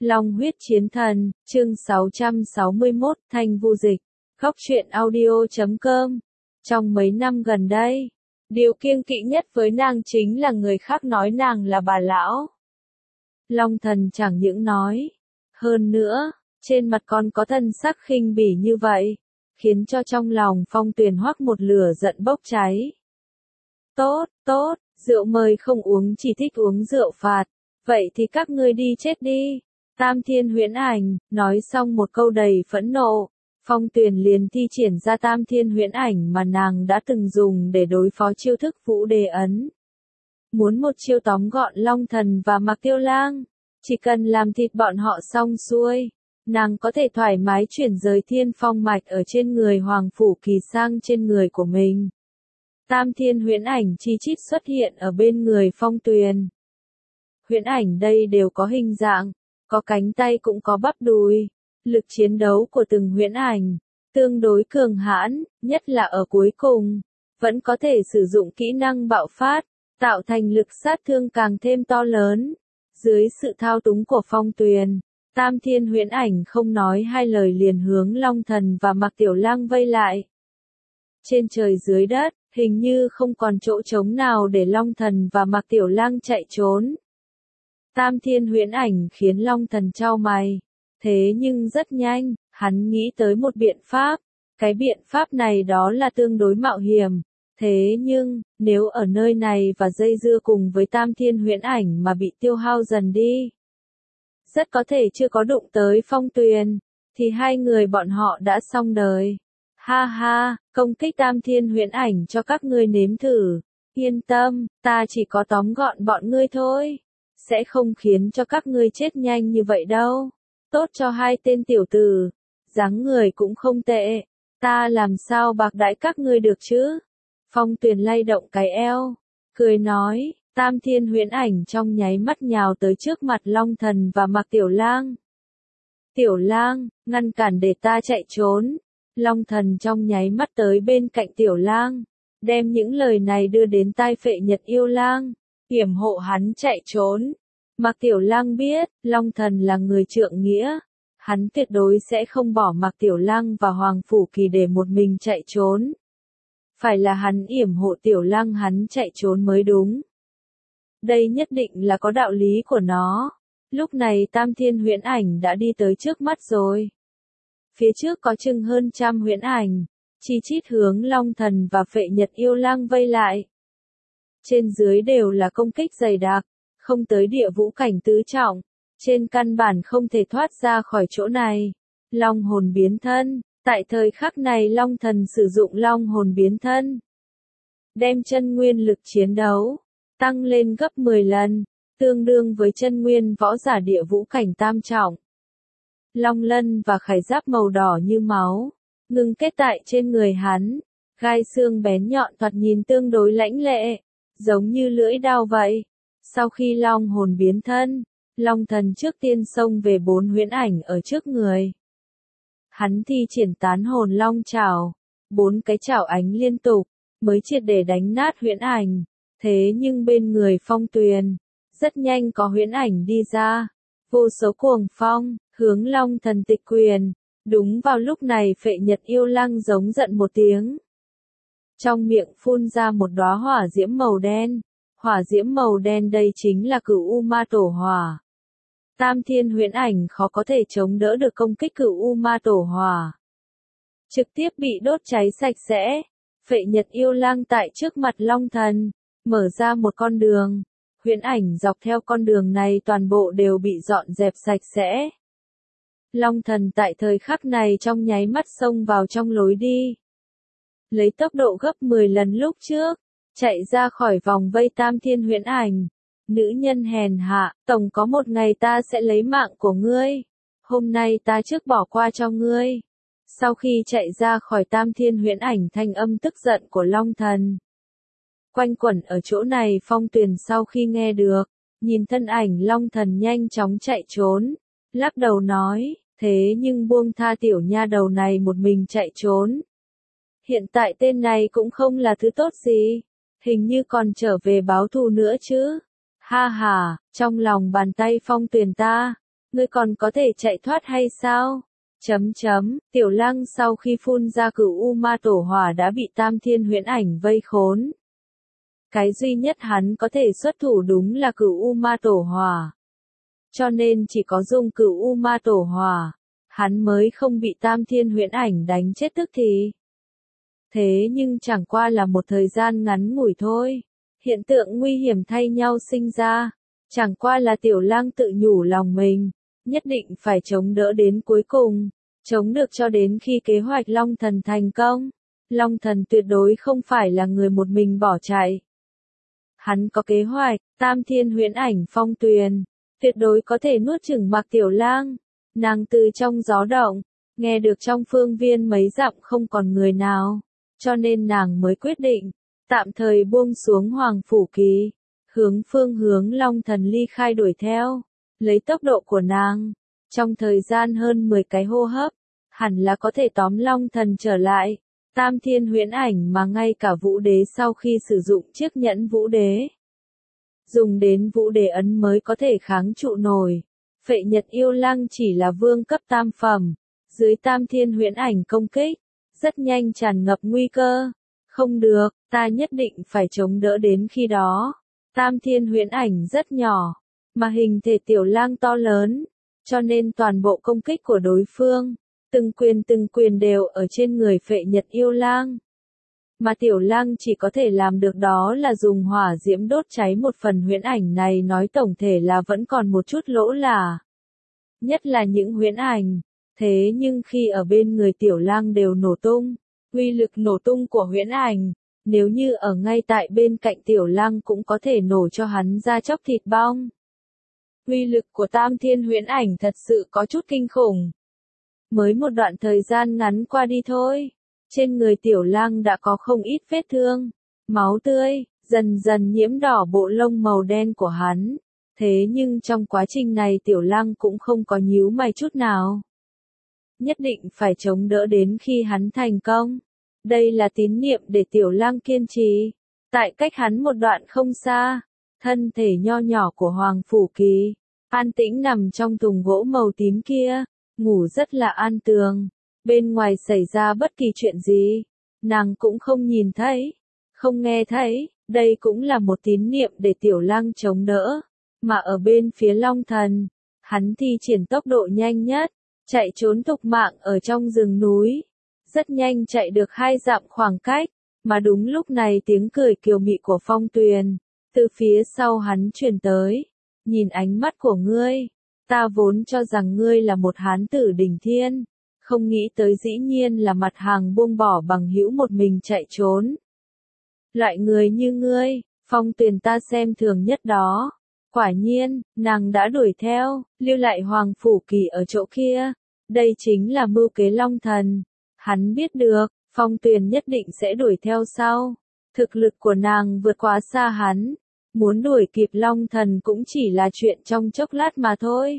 Long huyết chiến thần, chương 661, Thanh Vu Dịch, Góc truyện audio.com. Trong mấy năm gần đây, điều kiêng kỵ nhất với nàng chính là người khác nói nàng là bà lão. Long thần chẳng những nói, hơn nữa, trên mặt còn có thân sắc khinh bỉ như vậy, khiến cho trong lòng Phong Tuyền hoắc một lửa giận bốc cháy. Tốt, tốt, rượu mời không uống chỉ thích uống rượu phạt, vậy thì các ngươi đi chết đi. Tam Thiên Huyễn Ảnh, nói xong một câu đầy phẫn nộ, Phong Tuyền liền thi triển ra Tam Thiên Huyễn Ảnh mà nàng đã từng dùng để đối phó chiêu thức Vũ Đề Ấn. Muốn một chiêu tóm gọn Long Thần và Mạc Tiêu Lang, chỉ cần làm thịt bọn họ xong xuôi, nàng có thể thoải mái chuyển rời Thiên Phong mạch ở trên người Hoàng Phủ Kỳ sang trên người của mình. Tam Thiên Huyễn Ảnh chi chít xuất hiện ở bên người Phong Tuyền. Huyễn ảnh đây đều có hình dạng, có cánh tay cũng có bắp đùi. Lực chiến đấu của từng huyễn ảnh tương đối cường hãn, nhất là ở cuối cùng, vẫn có thể sử dụng kỹ năng bạo phát, tạo thành lực sát thương càng thêm to lớn. Dưới sự thao túng của Phong Tuyền, Tam Thiên Huyễn Ảnh không nói hai lời liền hướng Long Thần và Mạc Tiểu Lang vây lại. Trên trời dưới đất, hình như không còn chỗ trống nào để Long Thần và Mạc Tiểu Lang chạy trốn. Tam Thiên Huyễn Ảnh khiến Long Thần chau mày. Thế nhưng rất nhanh, hắn nghĩ tới một biện pháp. Cái biện pháp này đó là tương đối mạo hiểm. Thế nhưng, nếu ở nơi này và dây dưa cùng với Tam Thiên Huyễn Ảnh mà bị tiêu hao dần đi, rất có thể chưa có đụng tới Phong Tuyền, thì hai người bọn họ đã xong đời. Ha ha, công kích Tam Thiên Huyễn Ảnh cho các ngươi nếm thử. Yên tâm, ta chỉ có tóm gọn bọn ngươi thôi. Sẽ không khiến cho các ngươi chết nhanh như vậy đâu. Tốt cho hai tên tiểu tử. Dáng người cũng không tệ. Ta làm sao bạc đãi các ngươi được chứ? Phong Tuyền lay động cái eo. Cười nói, Tam Thiên Huyễn Ảnh trong nháy mắt nhào tới trước mặt Long Thần và Mạc Tiểu Lang. Tiểu Lang, ngăn cản để ta chạy trốn. Long Thần trong nháy mắt tới bên cạnh Tiểu Lang. Đem những lời này đưa đến tai Phệ Nhật Yêu Lang. Yểm hộ hắn chạy trốn. Mạc Tiểu Lang biết, Long Thần là người trượng nghĩa. Hắn tuyệt đối sẽ không bỏ Mạc Tiểu Lang và Hoàng Phủ Kỳ để một mình chạy trốn. Phải là hắn yểm hộ Tiểu Lang hắn chạy trốn mới đúng. Đây nhất định là có đạo lý của nó. Lúc này Tam Thiên Huyễn Ảnh đã đi tới trước mắt rồi. Phía trước có chừng hơn trăm huyễn ảnh, chi chít hướng Long Thần và Phệ Nhật Yêu Lang vây lại. Trên dưới đều là công kích dày đặc, không tới địa vũ cảnh tứ trọng, trên căn bản không thể thoát ra khỏi chỗ này. Long hồn biến thân, tại thời khắc này Long Thần sử dụng long hồn biến thân, đem chân nguyên lực chiến đấu tăng lên gấp 10 lần, tương đương với chân nguyên võ giả địa vũ cảnh tam trọng. Long lân và khải giáp màu đỏ như máu, ngưng kết tại trên người hắn, gai xương bén nhọn thoạt nhìn tương đối lãnh lệ, giống như lưỡi dao vậy. Sau khi long hồn biến thân, Long Thần trước tiên xông về 4 huyễn ảnh ở trước người. Hắn thi triển tán hồn long chảo, 4 cái chảo ánh liên tục, mới triệt để đánh nát huyễn ảnh. Thế nhưng bên người Phong Tuyền, rất nhanh có huyễn ảnh đi ra, vô số cuồng phong, hướng Long Thần tịch quyền. Đúng vào lúc này Phệ Nhật Yêu Lang giống giận một tiếng. Trong miệng phun ra một đóa hỏa diễm màu đen. Hỏa diễm màu đen đây chính là Cửu U Ma Tổ Hỏa. Tam Thiên Huyễn Ảnh khó có thể chống đỡ được công kích Cửu U Ma Tổ Hỏa. Trực tiếp bị đốt cháy sạch sẽ. Phệ Nhật Yêu Lang tại trước mặt Long Thần, mở ra một con đường. Huyễn ảnh dọc theo con đường này toàn bộ đều bị dọn dẹp sạch sẽ. Long Thần tại thời khắc này trong nháy mắt xông vào trong lối đi. Lấy tốc độ gấp 10 lần lúc trước, chạy ra khỏi vòng vây Tam Thiên Huyễn Ảnh. Nữ nhân hèn hạ, tổng có một ngày ta sẽ lấy mạng của ngươi. Hôm nay ta trước bỏ qua cho ngươi. Sau khi chạy ra khỏi Tam Thiên Huyễn Ảnh thanh âm tức giận của Long Thần quanh quẩn ở chỗ này. Phong Tuyền sau khi nghe được, nhìn thân ảnh Long Thần nhanh chóng chạy trốn, lắc đầu nói, thế nhưng buông tha tiểu nha đầu này một mình chạy trốn. Hiện tại tên này cũng không là thứ tốt gì, hình như còn trở về báo thù nữa chứ. Ha ha, trong lòng bàn tay Phong Tuyền ta, ngươi còn có thể chạy thoát hay sao? Tiểu Lăng sau khi phun ra cửu U Ma Tổ Hỏa đã bị Tam Thiên Huyễn Ảnh vây khốn. Cái duy nhất hắn có thể xuất thủ đúng là cửu U Ma Tổ Hỏa. Cho nên chỉ có dùng cửu U Ma Tổ Hỏa, hắn mới không bị Tam Thiên Huyễn Ảnh đánh chết tức thì. Thế nhưng chẳng qua là một thời gian ngắn ngủi thôi. Hiện tượng nguy hiểm thay nhau sinh ra. Chẳng qua là Tiểu Lăng tự nhủ lòng mình, nhất định phải chống đỡ đến cuối cùng, chống được cho đến khi kế hoạch Long Thần thành công. Long Thần tuyệt đối không phải là người một mình bỏ chạy. Hắn có kế hoạch, Tam Thiên Huyễn Ảnh Phong Tuyền, tuyệt đối có thể nuốt chửng Mạc Tiểu Lang. Nàng từ trong gió động, nghe được trong phương viên mấy dặm không còn người nào, cho nên nàng mới quyết định, tạm thời buông xuống Hoàng Phủ Kỳ, hướng Long Thần ly khai đuổi theo. Lấy tốc độ của nàng, trong thời gian hơn 10 cái hô hấp, hẳn là có thể tóm Long Thần trở lại. Tam Thiên Huyễn Ảnh mà ngay cả Vũ Đế sau khi sử dụng chiếc nhẫn Vũ Đế, dùng đến Vũ Đế ấn mới có thể kháng trụ nổi. Phệ Nhật Yêu Lăng chỉ là vương cấp tam phẩm, dưới Tam Thiên Huyễn Ảnh công kích, rất nhanh tràn ngập nguy cơ. Không được, ta nhất định phải chống đỡ đến khi đó. Tam Thiên Huyễn Ảnh rất nhỏ, mà hình thể Tiểu Lang to lớn, cho nên toàn bộ công kích của đối phương, từng quyền đều ở trên người Phệ Nhật Yêu Lang. Mà Tiểu Lang chỉ có thể làm được đó là dùng hỏa diễm đốt cháy một phần huyễn ảnh này, nói tổng thể là vẫn còn một chút lỗ là. Nhất là những huyễn ảnh, thế nhưng khi ở bên người Tiểu Lang đều nổ tung, uy lực nổ tung của huyễn ảnh, nếu như ở ngay tại bên cạnh Tiểu Lang cũng có thể nổ cho hắn ra chóc thịt bong. Uy lực của Tam Thiên Huyễn Ảnh thật sự có chút kinh khủng. Mới một đoạn thời gian ngắn qua đi thôi, trên người Tiểu Lang đã có không ít vết thương, máu tươi, dần dần nhiễm đỏ bộ lông màu đen của hắn. Thế nhưng trong quá trình này Tiểu Lang cũng không có nhíu mày chút nào. Nhất định phải chống đỡ đến khi hắn thành công. Đây là tín niệm để Tiểu Lang kiên trì. Tại cách hắn một đoạn không xa, thân thể nho nhỏ của Hoàng Phủ Kỳ, an tĩnh nằm trong thùng gỗ màu tím kia, ngủ rất là an tường. Bên ngoài xảy ra bất kỳ chuyện gì, nàng cũng không nhìn thấy, không nghe thấy. Đây cũng là một tín niệm để Tiểu Lang chống đỡ. Mà ở bên phía Long Thần, hắn thi triển tốc độ nhanh nhất, chạy trốn thục mạng ở trong rừng núi. Rất nhanh chạy được 2 dặm khoảng cách, mà đúng lúc này tiếng cười kiều mị của Phong Tuyền, từ phía sau hắn truyền tới. Nhìn ánh mắt của ngươi, ta vốn cho rằng ngươi là một hán tử đỉnh thiên, không nghĩ tới dĩ nhiên là mặt hàng buông bỏ bằng hữu một mình chạy trốn. Loại người như ngươi, Phong Tuyền ta xem thường nhất đó. Quả nhiên, nàng đã đuổi theo, lưu lại Hoàng Phủ Kỳ ở chỗ kia. Đây chính là mưu kế Long Thần. Hắn biết được, Phong Tuyền nhất định sẽ đuổi theo sau. Thực lực của nàng vượt quá xa hắn. Muốn đuổi kịp Long Thần cũng chỉ là chuyện trong chốc lát mà thôi.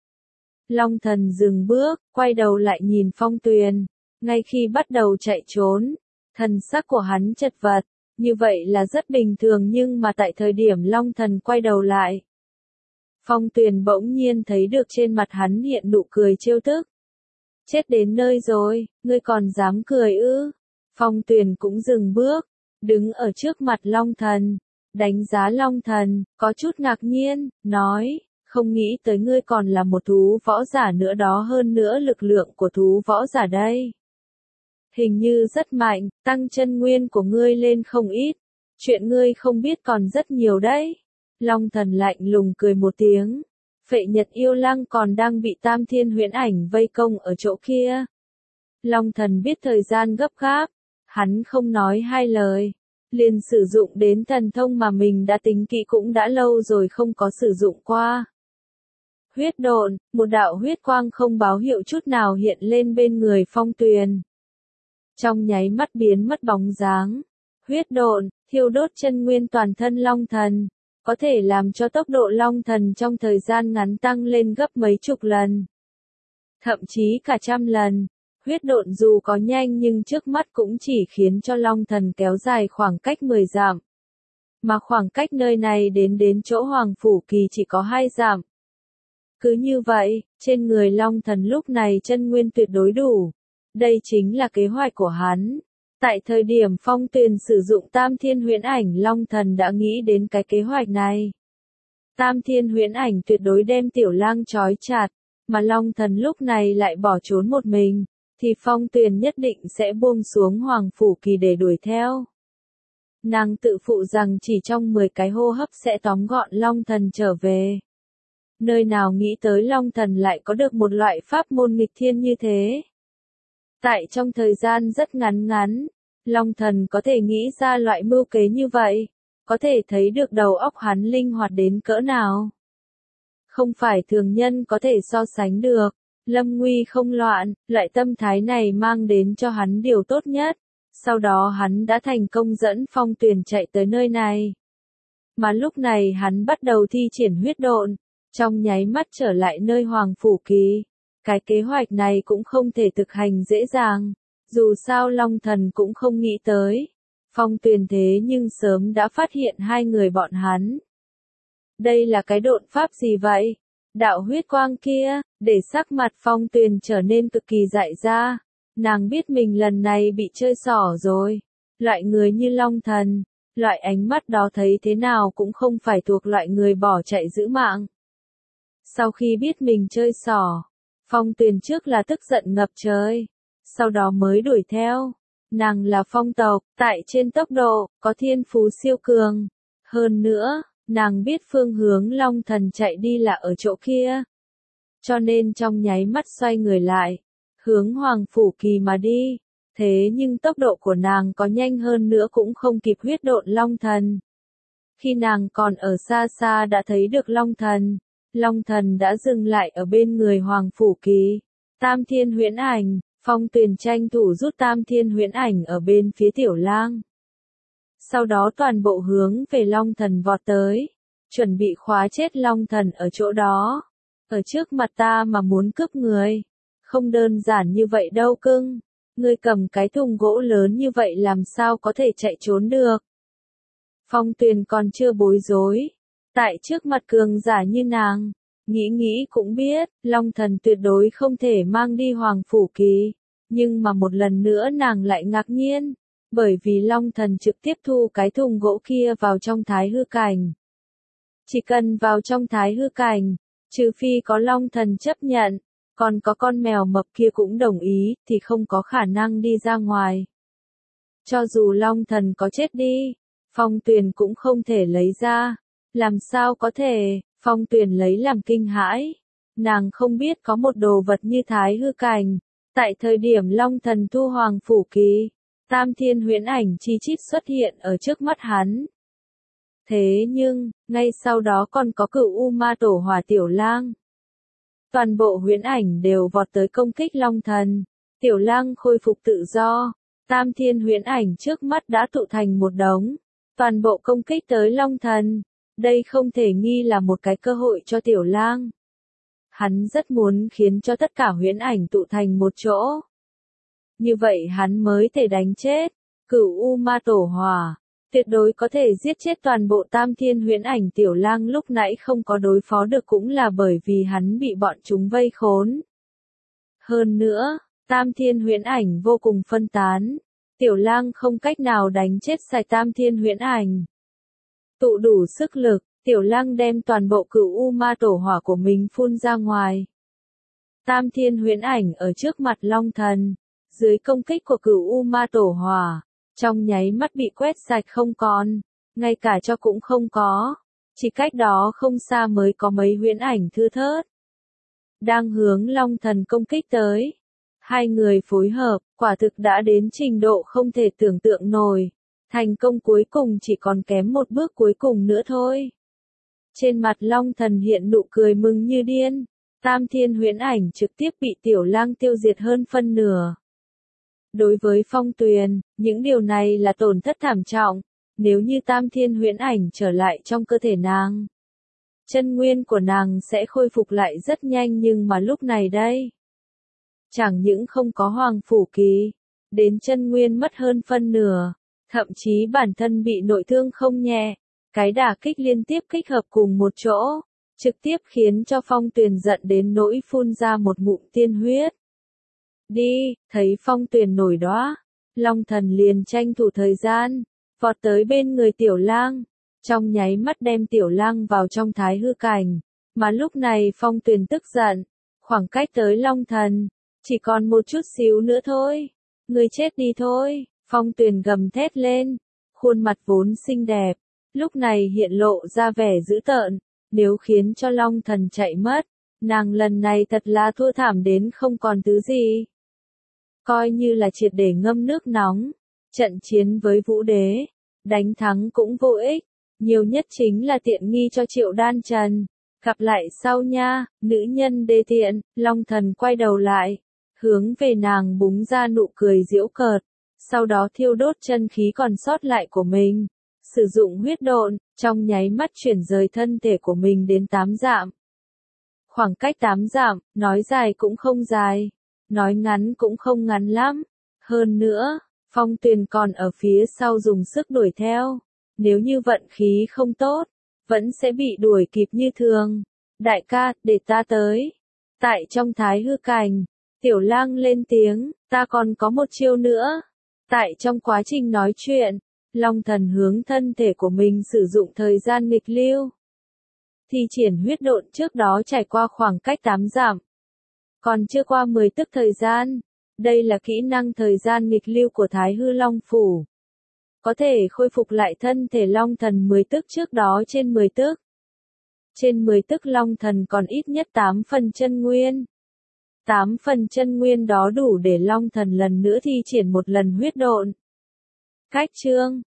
Long Thần dừng bước, quay đầu lại nhìn Phong Tuyền. Ngay khi bắt đầu chạy trốn, thần sắc của hắn chật vật. Như vậy là rất bình thường, nhưng mà tại thời điểm Long Thần quay đầu lại, Phong Tuyền bỗng nhiên thấy được trên mặt hắn hiện nụ cười trêu tức. Chết đến nơi rồi, ngươi còn dám cười ư? Phong Tuyền cũng dừng bước, đứng ở trước mặt Long Thần, đánh giá Long Thần, có chút ngạc nhiên, nói, không nghĩ tới ngươi còn là một thú võ giả nữa đó, hơn nữa lực lượng của thú võ giả đây. Hình như rất mạnh, tăng chân nguyên của ngươi lên không ít. Chuyện ngươi không biết còn rất nhiều đấy. Long Thần lạnh lùng cười một tiếng. Phệ Nhật Yêu Lăng còn đang bị Tam Thiên Huyễn Ảnh vây công ở chỗ kia. Long Thần biết thời gian gấp gáp. Hắn không nói hai lời. Liền sử dụng đến thần thông mà mình đã tính kỹ cũng đã lâu rồi không có sử dụng qua. Huyết độn, một đạo huyết quang không báo hiệu chút nào hiện lên bên người Phong Tuyền. Trong nháy mắt biến mất bóng dáng. Huyết độn, thiêu đốt chân nguyên toàn thân Long Thần, có thể làm cho tốc độ Long Thần trong thời gian ngắn tăng lên gấp mấy chục lần. Thậm chí cả 100 lần. Huyết độn dù có nhanh nhưng trước mắt cũng chỉ khiến cho Long Thần kéo dài khoảng cách 10 dặm. Mà khoảng cách nơi này đến chỗ Hoàng Phủ Kỳ chỉ có 2 dặm. Cứ như vậy, trên người Long Thần lúc này chân nguyên tuyệt đối đủ. Đây chính là kế hoạch của hắn. Tại thời điểm Phong Tuyền sử dụng Tam Thiên Huyễn Ảnh, Long Thần đã nghĩ đến cái kế hoạch này. Tam Thiên Huyễn Ảnh tuyệt đối đem Tiểu Lang trói chặt, mà Long Thần lúc này lại bỏ trốn một mình, thì Phong Tuyền nhất định sẽ buông xuống Hoàng Phủ Kỳ để đuổi theo. Nàng tự phụ rằng chỉ trong 10 cái hô hấp sẽ tóm gọn Long Thần trở về. Nơi nào nghĩ tới Long Thần lại có được một loại pháp môn nghịch thiên như thế. Tại trong thời gian rất ngắn ngắn, Long Thần có thể nghĩ ra loại mưu kế như vậy, có thể thấy được đầu óc hắn linh hoạt đến cỡ nào. Không phải thường nhân có thể so sánh được, lâm nguy không loạn, loại tâm thái này mang đến cho hắn điều tốt nhất. Sau đó hắn đã thành công dẫn Phong Tuyền chạy tới nơi này. Mà lúc này hắn bắt đầu thi triển huyết độn, trong nháy mắt trở lại nơi Hoàng Phủ Kỳ. Cái kế hoạch này cũng không thể thực hành dễ dàng, dù sao Long Thần cũng không nghĩ tới. Phong Tuyền thế nhưng sớm đã phát hiện hai người bọn hắn. Đây là cái độn pháp gì vậy? Đạo huyết quang kia, để sắc mặt Phong Tuyền trở nên cực kỳ dại ra. Nàng biết mình lần này bị chơi xỏ rồi. Loại người như Long Thần, loại ánh mắt đó thấy thế nào cũng không phải thuộc loại người bỏ chạy giữ mạng. Sau khi biết mình chơi xỏ, Phong Tuyền trước là tức giận ngập trời, sau đó mới đuổi theo. Nàng là phong tộc, tại trên tốc độ, có thiên phú siêu cường. Hơn nữa, nàng biết phương hướng Long Thần chạy đi là ở chỗ kia. Cho nên trong nháy mắt xoay người lại, hướng Hoàng Phủ Kỳ mà đi. Thế nhưng tốc độ của nàng có nhanh hơn nữa cũng không kịp huyết độn Long Thần. Khi nàng còn ở xa xa đã thấy được Long Thần. Long Thần đã dừng lại ở bên người Hoàng Phủ Kỳ. Tam Thiên Huyễn Ảnh, Phong Tuyền tranh thủ rút Tam Thiên Huyễn Ảnh ở bên phía Tiểu Lang. Sau đó toàn bộ hướng về Long Thần vọt tới, chuẩn bị khóa chết Long Thần ở chỗ đó. Ở trước mặt ta mà muốn cướp người, không đơn giản như vậy đâu cưng. Ngươi cầm cái thùng gỗ lớn như vậy làm sao có thể chạy trốn được. Phong Tuyền còn chưa bối rối. Tại trước mặt cường giả như nàng, nghĩ cũng biết, Long Thần tuyệt đối không thể mang đi Hoàng Phủ Kỳ. Nhưng mà một lần nữa nàng lại ngạc nhiên, bởi vì Long Thần trực tiếp thu cái thùng gỗ kia vào trong thái hư cảnh. Chỉ cần vào trong thái hư cảnh, trừ phi có Long Thần chấp nhận, còn có con mèo mập kia cũng đồng ý, thì không có khả năng đi ra ngoài. Cho dù Long Thần có chết đi, Phong Tuyền cũng không thể lấy ra. Làm sao có thể, Phong Tuyền lấy làm kinh hãi. Nàng không biết có một đồ vật như thái hư cảnh. Tại thời điểm Long Thần thu Hoàng Phủ Kỳ, Tam Thiên Huyễn Ảnh chi chít xuất hiện ở trước mắt hắn. Thế nhưng, ngay sau đó còn có Cửu U Ma Tổ Hỏa Tiểu Lang. Toàn bộ huyễn ảnh đều vọt tới công kích Long Thần. Tiểu Lang khôi phục tự do. Tam Thiên Huyễn Ảnh trước mắt đã tụ thành một đống. Toàn bộ công kích tới Long Thần. Đây không thể nghi là một cái cơ hội cho Tiểu Lang. Hắn rất muốn khiến cho tất cả huyễn ảnh tụ thành một chỗ. Như vậy hắn mới thể đánh chết Cửu U Ma Tổ Hỏa. Tuyệt đối có thể giết chết toàn bộ Tam Thiên Huyễn Ảnh. Tiểu Lang lúc nãy không có đối phó được cũng là bởi vì hắn bị bọn chúng vây khốn. Hơn nữa, Tam Thiên Huyễn Ảnh vô cùng phân tán. Tiểu Lang không cách nào đánh chết sạch Tam Thiên Huyễn Ảnh. Tụ đủ sức lực, Tiểu Lang đem toàn bộ Cửu U Ma Tổ Hỏa của mình phun ra ngoài. Tam Thiên Huyễn Ảnh ở trước mặt Long Thần, dưới công kích của Cửu U Ma Tổ Hỏa, trong nháy mắt bị quét sạch không còn, ngay cả cho cũng không có. Chỉ cách đó không xa mới có mấy huyễn ảnh thưa thớt, đang hướng Long Thần công kích tới. Hai người phối hợp, quả thực đã đến trình độ không thể tưởng tượng nổi. Thành công cuối cùng chỉ còn kém một bước cuối cùng nữa thôi. Trên mặt Long Thần hiện nụ cười mừng như điên. Tam Thiên Huyễn Ảnh trực tiếp bị Tiểu Lang tiêu diệt hơn phân nửa. Đối với Phong Tuyền, những điều này là tổn thất thảm trọng. Nếu như Tam Thiên Huyễn Ảnh trở lại trong cơ thể nàng, chân nguyên của nàng sẽ khôi phục lại rất nhanh, nhưng mà lúc này đây, chẳng những không có Hoàng Phủ Kỳ, đến chân nguyên mất hơn phân nửa, thậm chí bản thân bị nội thương không nhẹ. Cái đả kích liên tiếp kích hợp cùng một chỗ, trực tiếp khiến cho Phong Tuyền giận đến nỗi phun ra một ngụm tiên huyết. Đi, thấy Phong Tuyền nổi đoá, Long Thần liền tranh thủ thời gian, vọt tới bên người Tiểu Lang, trong nháy mắt đem Tiểu Lang vào trong thái hư cảnh, mà lúc này Phong Tuyền tức giận, khoảng cách tới Long Thần, chỉ còn một chút xíu nữa thôi, người chết đi thôi, Phong Tuyền gầm thét lên, khuôn mặt vốn xinh đẹp, lúc này hiện lộ ra vẻ dữ tợn, nếu khiến cho Long Thần chạy mất, nàng lần này thật là thua thảm đến không còn thứ gì. Coi như là triệt để ngâm nước nóng, trận chiến với Vũ Đế, đánh thắng cũng vô ích, nhiều nhất chính là tiện nghi cho Triệu Đan Trần. Gặp lại sau nha, nữ nhân đê tiện, Long Thần quay đầu lại, hướng về nàng búng ra nụ cười giễu cợt, sau đó thiêu đốt chân khí còn sót lại của mình, sử dụng huyết độn, trong nháy mắt chuyển rời thân thể của mình đến 8 dặm. Khoảng cách 8 dặm, nói dài cũng không dài, nói ngắn cũng không ngắn lắm. Hơn nữa, Phong Tuyền còn ở phía sau dùng sức đuổi theo. Nếu như vận khí không tốt, vẫn sẽ bị đuổi kịp như thường. Đại ca, để ta tới. Tại trong thái hư cảnh, Tiểu Lang lên tiếng, ta còn có một chiêu nữa. Tại trong quá trình nói chuyện, Long Thần hướng thân thể của mình sử dụng thời gian nghịch lưu. Thi triển huyết độn trước đó trải qua khoảng cách 8 dặm. Còn chưa qua 10 tức thời gian. Đây là kỹ năng thời gian nghịch lưu của Thái Hư Long Phủ. Có thể khôi phục lại thân thể Long Thần 10 tức trước đó trên 10 tức. Trên 10 tức Long Thần còn ít nhất 8 phần chân nguyên. 8 phần chân nguyên đó đủ để Long Thần lần nữa thi triển một lần huyết độn. Cách chương